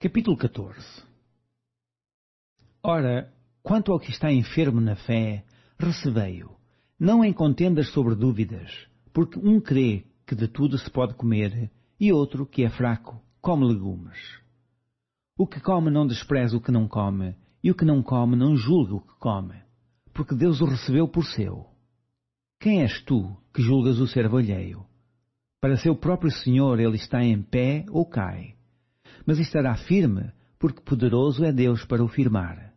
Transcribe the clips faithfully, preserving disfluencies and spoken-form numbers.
Capítulo catorze. Ora, quanto ao que está enfermo na fé, recebei-o, não em contendas sobre dúvidas, porque um crê que de tudo se pode comer, e outro, que é fraco, come legumes. O que come não despreza o que não come, e o que não come não julga o que come, porque Deus o recebeu por seu. Quem és tu, que julgas o servo alheio? Para seu próprio Senhor ele está em pé ou cai, mas estará firme, porque poderoso é Deus para o firmar.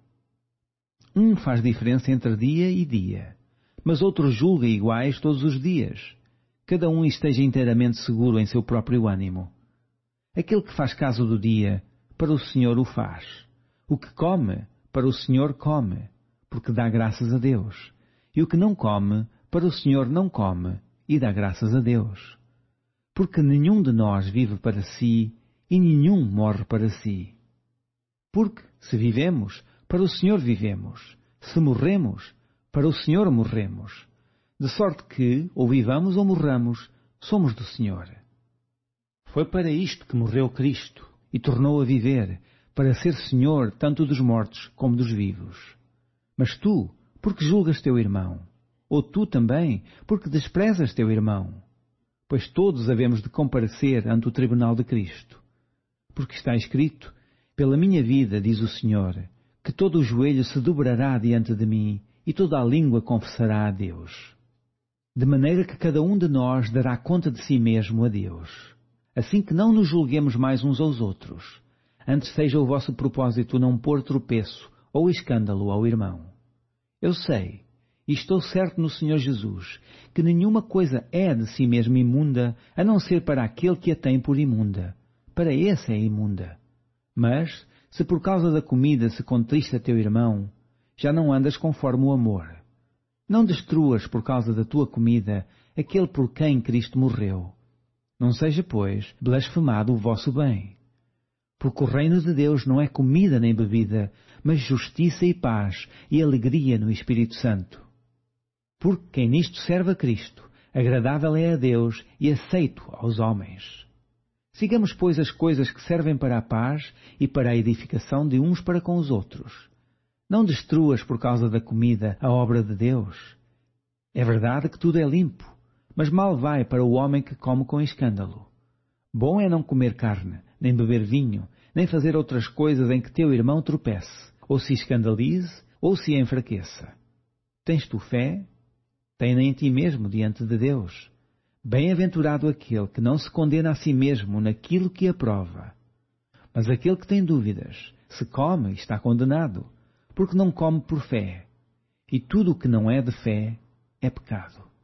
Um faz diferença entre dia e dia, mas outro julga iguais todos os dias. Cada um esteja inteiramente seguro em seu próprio ânimo. Aquele que faz caso do dia, para o Senhor o faz. O que come, para o Senhor come, porque dá graças a Deus. E o que não come, para o Senhor não come, e dá graças a Deus. Porque nenhum de nós vive para si, e nenhum morre para si. Porque, se vivemos, para o Senhor vivemos. Se morremos, para o Senhor morremos. De sorte que, ou vivamos ou morramos, somos do Senhor. Foi para isto que morreu Cristo, e tornou a viver, para ser Senhor tanto dos mortos como dos vivos. Mas tu, porque julgas teu irmão? Ou tu também, porque desprezas teu irmão? Pois todos havemos de comparecer ante o tribunal de Cristo. Porque está escrito, pela minha vida, diz o Senhor, que todo o joelho se dobrará diante de mim e toda a língua confessará a Deus. De maneira que cada um de nós dará conta de si mesmo a Deus. Assim que não nos julguemos mais uns aos outros. Antes seja o vosso propósito não pôr tropeço ou escândalo ao irmão. Eu sei, e estou certo no Senhor Jesus, que nenhuma coisa é de si mesma imunda, a não ser para aquele que a tem por imunda. Para esse é imunda. Mas, se por causa da comida se contrista teu irmão, já não andas conforme o amor. Não destruas por causa da tua comida aquele por quem Cristo morreu. Não seja, pois, blasfemado o vosso bem. Porque o reino de Deus não é comida nem bebida, mas justiça e paz e alegria no Espírito Santo. Porque quem nisto serve a Cristo, agradável é a Deus e aceito aos homens. Sigamos, pois, as coisas que servem para a paz e para a edificação de uns para com os outros. Não destruas por causa da comida a obra de Deus. É verdade que tudo é limpo, mas mal vai para o homem que come com escândalo. Bom é não comer carne, nem beber vinho, nem fazer outras coisas em que teu irmão tropece, ou se escandalize, ou se enfraqueça. Tens tu fé? Tem-na em ti mesmo diante de Deus. Bem-aventurado aquele que não se condena a si mesmo naquilo que aprova. Mas aquele que tem dúvidas, se come, está condenado, porque não come por fé. E tudo o que não é de fé é pecado.